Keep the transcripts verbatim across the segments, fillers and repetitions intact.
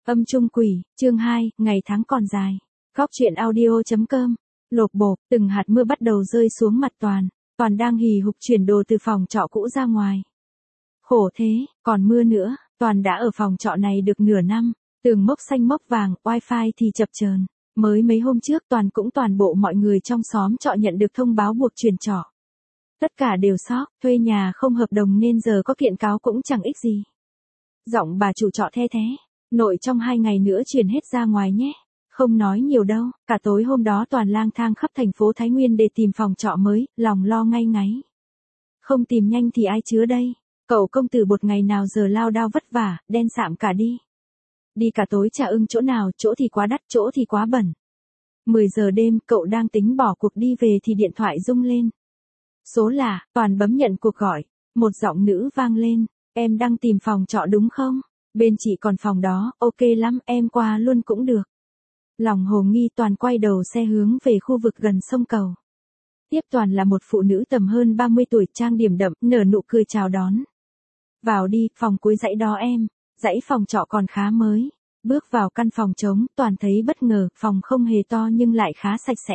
Âm trung quỷ, chương hai, ngày tháng còn dài. Góc truyện audio.com. Lộp bộp, từng hạt mưa bắt đầu rơi xuống mặt Toàn. Toàn đang hì hục chuyển đồ từ phòng trọ cũ ra ngoài. Khổ thế, còn mưa nữa. Toàn đã ở phòng trọ này được nửa năm. Tường mốc xanh mốc vàng, wifi thì chập chờn. Mới mấy hôm trước Toàn cũng toàn bộ mọi người trong xóm trọ nhận được thông báo buộc chuyển trọ. Tất cả đều sốc, thuê nhà không hợp đồng nên giờ có kiện cáo cũng chẳng ích gì. Giọng bà chủ trọ the thế. Nội trong hai ngày nữa chuyển hết ra ngoài nhé. Không nói nhiều đâu, cả tối hôm đó Toàn lang thang khắp thành phố Thái Nguyên để tìm phòng trọ mới, lòng lo ngay ngáy. Không tìm nhanh thì ai chứa đây, cậu công tử bột ngày nào giờ lao đao vất vả, đen sạm cả đi. Đi cả tối chả ưng chỗ nào, chỗ thì quá đắt, chỗ thì quá bẩn. mười giờ đêm, cậu đang tính bỏ cuộc đi về thì điện thoại rung lên. Số lạ, Toàn bấm nhận cuộc gọi, một giọng nữ vang lên, em đang tìm phòng trọ đúng không? Bên chị còn phòng đó, ok lắm, em qua luôn cũng được. Lòng hồ nghi Toàn quay đầu xe hướng về khu vực gần sông cầu. Tiếp Toàn là một phụ nữ tầm hơn ba mươi tuổi trang điểm đậm, nở nụ cười chào đón. Vào đi, phòng cuối dãy đó em, dãy phòng trọ còn khá mới. Bước vào căn phòng trống, Toàn thấy bất ngờ, phòng không hề to nhưng lại khá sạch sẽ.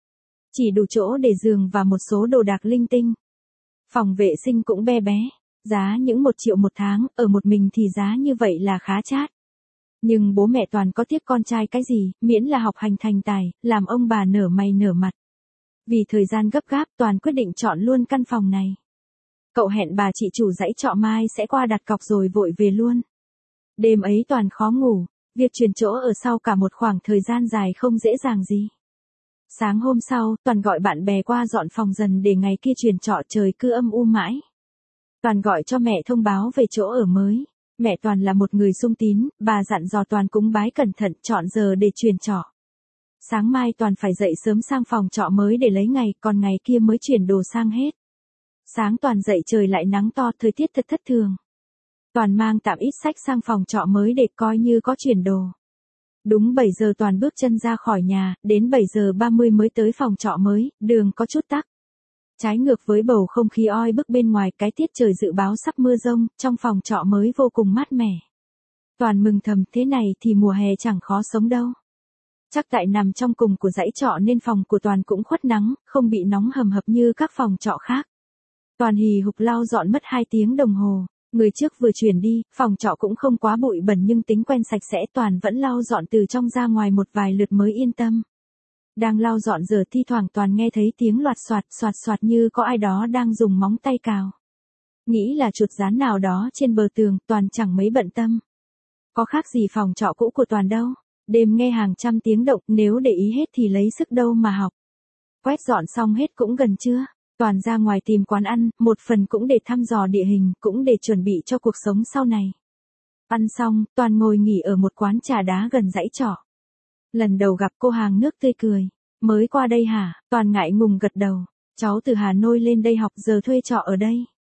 Chỉ đủ chỗ để giường và một số đồ đạc linh tinh. Phòng vệ sinh cũng be bé. Giá những một triệu một tháng, ở một mình thì giá như vậy là khá chát. Nhưng bố mẹ Toàn có tiếc con trai cái gì, miễn là học hành thành tài, làm ông bà nở mày nở mặt. Vì thời gian gấp gáp, Toàn quyết định chọn luôn căn phòng này. Cậu hẹn bà chị chủ dãy trọ mai sẽ qua đặt cọc rồi vội về luôn. Đêm ấy Toàn khó ngủ, việc chuyển chỗ ở sau cả một khoảng thời gian dài không dễ dàng gì. Sáng hôm sau, Toàn gọi bạn bè qua dọn phòng dần để ngày kia chuyển trọ, trời cứ âm u mãi. Toàn gọi cho mẹ thông báo về chỗ ở mới. Mẹ Toàn là một người sung tín, bà dặn dò Toàn cúng bái cẩn thận chọn giờ để chuyển trọ. Sáng mai Toàn phải dậy sớm sang phòng trọ mới để lấy ngày, còn ngày kia mới chuyển đồ sang hết. Sáng Toàn dậy trời lại nắng to, thời tiết thật thất thường. Toàn mang tạm ít sách sang phòng trọ mới để coi như có chuyển đồ. Đúng bảy giờ Toàn bước chân ra khỏi nhà, đến bảy giờ ba mươi mới tới phòng trọ mới, đường có chút tắc. Trái ngược với bầu không khí oi bức bên ngoài, cái tiết trời dự báo sắp mưa rông, trong phòng trọ mới vô cùng mát mẻ. Toàn mừng thầm, thế này thì mùa hè chẳng khó sống đâu. Chắc tại nằm trong cùng của dãy trọ nên phòng của Toàn cũng khuất nắng, không bị nóng hầm hập như các phòng trọ khác. Toàn hì hục lau dọn mất hai tiếng đồng hồ. Người trước vừa chuyển đi, phòng trọ cũng không quá bụi bẩn nhưng tính quen sạch sẽ, Toàn vẫn lau dọn từ trong ra ngoài một vài lượt mới yên tâm. Đang lau dọn giờ thi thoảng Toàn nghe thấy tiếng loạt soạt soạt soạt như có ai đó đang dùng móng tay cào. Nghĩ là chuột dán nào đó trên bờ tường, Toàn chẳng mấy bận tâm. Có khác gì phòng trọ cũ của Toàn đâu. Đêm nghe hàng trăm tiếng động, nếu để ý hết thì lấy sức đâu mà học. Quét dọn xong hết cũng gần trưa. Toàn ra ngoài tìm quán ăn, một phần cũng để thăm dò địa hình, cũng để chuẩn bị cho cuộc sống sau này. Ăn xong, Toàn ngồi nghỉ ở một quán trà đá gần dãy trọ. Lần đầu gặp cô hàng nước tươi cười. Mới qua đây hả? Toàn ngại ngùng gật đầu. Cháu từ Hà Nội lên đây học, giờ thuê trọ ở đây.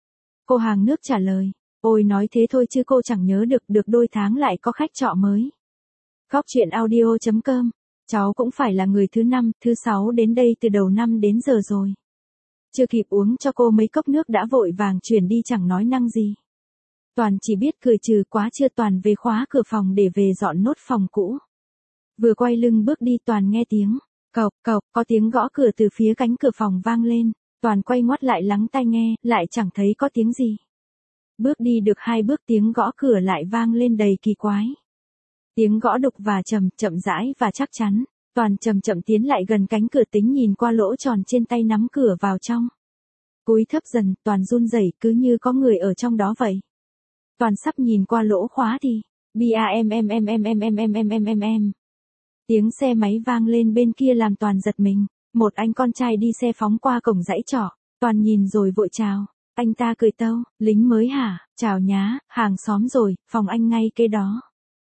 Cô hàng nước trả lời. Ôi nói thế thôi chứ cô chẳng nhớ được, được đôi tháng lại có khách trọ mới. Góc truyện audio.com. Cháu cũng phải là người thứ năm, thứ sáu đến đây từ đầu năm đến giờ rồi. Chưa kịp uống cho cô mấy cốc nước đã vội vàng chuyển đi chẳng nói năng gì. Toàn chỉ biết cười trừ, quá chưa. Toàn về khóa cửa phòng để về dọn nốt phòng cũ. Vừa quay lưng bước đi Toàn nghe tiếng cộc cộc, có tiếng gõ cửa từ phía cánh cửa phòng vang lên. Toàn quay ngoắt lại lắng tai nghe, lại chẳng thấy có tiếng gì. Bước đi được hai bước tiếng gõ cửa lại vang lên đầy kỳ quái. Tiếng gõ đục và trầm, chậm rãi và chắc chắn. Toàn chậm chậm tiến lại gần cánh cửa, tính nhìn qua lỗ tròn trên tay nắm cửa vào trong. Cúi thấp dần, Toàn run rẩy, cứ như có người ở trong đó vậy. Toàn sắp nhìn qua lỗ khóa thì bam em em em em em em em em em em. Tiếng xe máy vang lên bên kia làm Toàn giật mình. Một anh con trai đi xe phóng qua cổng dãy trọ. Toàn nhìn rồi vội chào. Anh ta cười tâu, lính mới hả? Chào nhá, hàng xóm rồi, phòng anh ngay kế đó.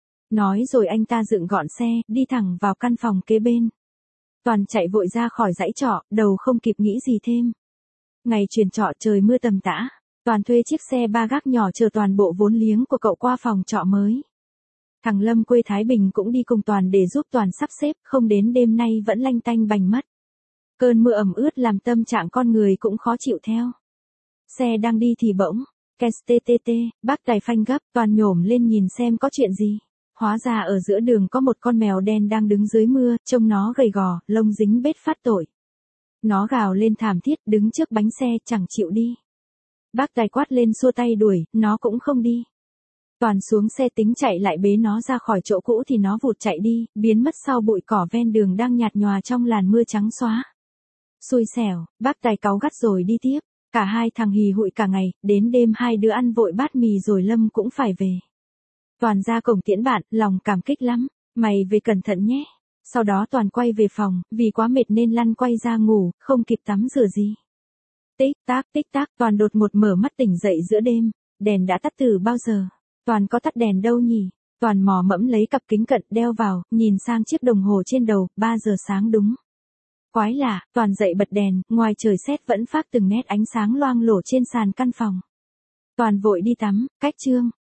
Nói rồi anh ta dựng gọn xe, đi thẳng vào căn phòng kế bên. Toàn chạy vội ra khỏi dãy trọ, đầu không kịp nghĩ gì thêm. Ngày chuyển trọ trời mưa tầm tã. Toàn thuê chiếc xe ba gác nhỏ chở toàn bộ vốn liếng của cậu qua phòng trọ mới. Thằng Lâm quê Thái Bình cũng đi cùng Toàn để giúp Toàn sắp xếp, không đến đêm nay vẫn lanh tanh bành mất. Cơn mưa ẩm ướt làm tâm trạng con người cũng khó chịu theo. Xe đang đi thì bỗng, két tê tê tê, bác đài phanh gấp, Toàn nhổm lên nhìn xem có chuyện gì. Hóa ra ở giữa đường có một con mèo đen đang đứng dưới mưa, trông nó gầy gò, lông dính bết phát tội. Nó gào lên thảm thiết, đứng trước bánh xe, chẳng chịu đi. Bác tài quát lên xua tay đuổi, nó cũng không đi. Toàn xuống xe tính chạy lại bế nó ra khỏi chỗ cũ thì nó vụt chạy đi, biến mất sau bụi cỏ ven đường đang nhạt nhòa trong làn mưa trắng xóa. Xui xẻo, bác tài cáu gắt rồi đi tiếp. Cả hai thằng hì hụi cả ngày, đến đêm hai đứa ăn vội bát mì rồi Lâm cũng phải về. Toàn ra cổng tiễn bạn, lòng cảm kích lắm. Mày về cẩn thận nhé. Sau đó Toàn quay về phòng, vì quá mệt nên lăn quay ra ngủ, không kịp tắm rửa gì. Tích tác tích tác, Toàn đột ngột mở mắt tỉnh dậy giữa đêm. Đèn đã tắt từ bao giờ? Toàn có tắt đèn đâu nhỉ? Toàn mò mẫm lấy cặp kính cận đeo vào, nhìn sang chiếc đồng hồ trên đầu, ba giờ sáng đúng. Quái lạ, Toàn dậy bật đèn, ngoài trời sét vẫn phác từng nét ánh sáng loang lổ trên sàn căn phòng. Toàn vội đi tắm, cách chương.